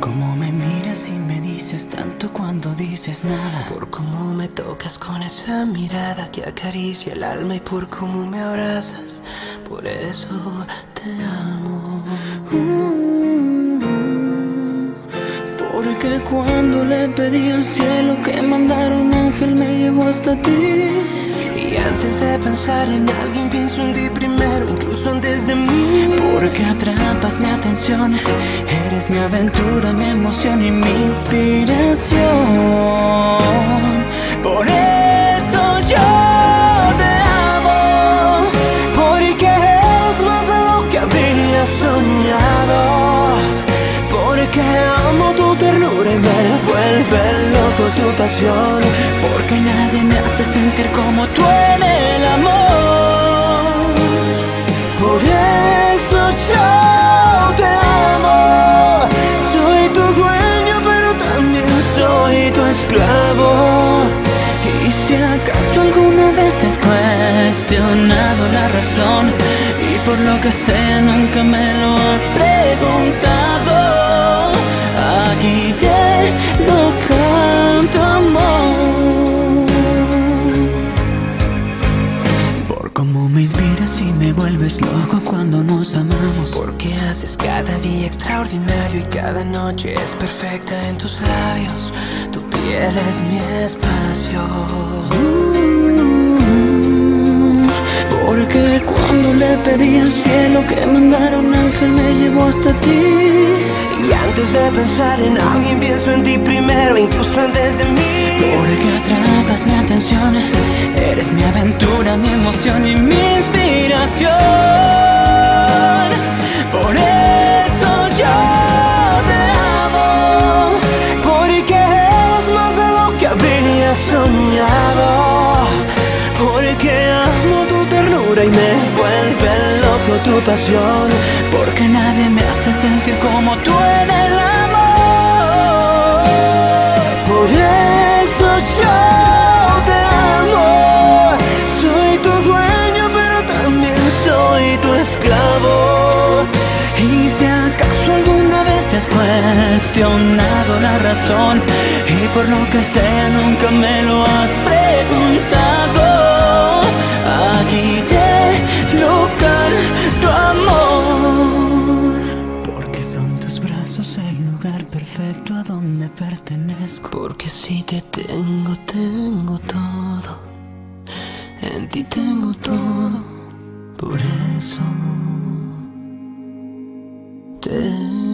cómo me miras y me dices tanto cuando dices nada, por cómo me tocas con esa mirada que acaricia el alma y por cómo me abrazas, por eso te amo. Porque cuando le pedí al cielo que mandara un ángel me llevó hasta ti. Y antes de pensar en alguien pienso en ti primero, incluso antes de mí. Porque atrapas mi atención, eres mi aventura, mi emoción y mi inspiración. Por eso yo te amo, porque es más de lo que habría soñado. Porque amo tu ternura y me vuelve loco tu pasión. porque nadie me hace sentir como tú en el amor. Por eso yo te amo. Soy tu dueño pero también soy tu esclavo. Y si acaso alguna vez te has cuestionado la razón y por lo que sea nunca me lo has preguntado, aquí te lo canto, amor. Por cómo me inspiras y me vuelves loco cuando nos amamos. Porque haces cada día extraordinario y cada noche es perfecta en tus labios. Tu piel es mi espacio. Porque cuando le pedí al cielo que mandara un ángel me llevó hasta ti. Y antes de pensar en alguien pienso en ti primero, incluso antes de mí. Porque atrapas mi atención, eres mi aventura, mi emoción y mi inspiración. Por eso yo te amo, porque es más de lo que habría soñado. Porque amo tu ternura y me vuelve loco tu pasión. porque nadie me hace sentir como tú en el amor. Por eso yo te amo. Soy tu dueño pero también soy tu esclavo. Y si acaso alguna vez te has cuestionado la razón y por lo que sea nunca me lo has preguntado, aquí te lo canto, amor. Porque son tus brazos el lugar perfecto a donde pertenezco. Porque si te tengo, tengo todo. En ti tengo todo. Por eso te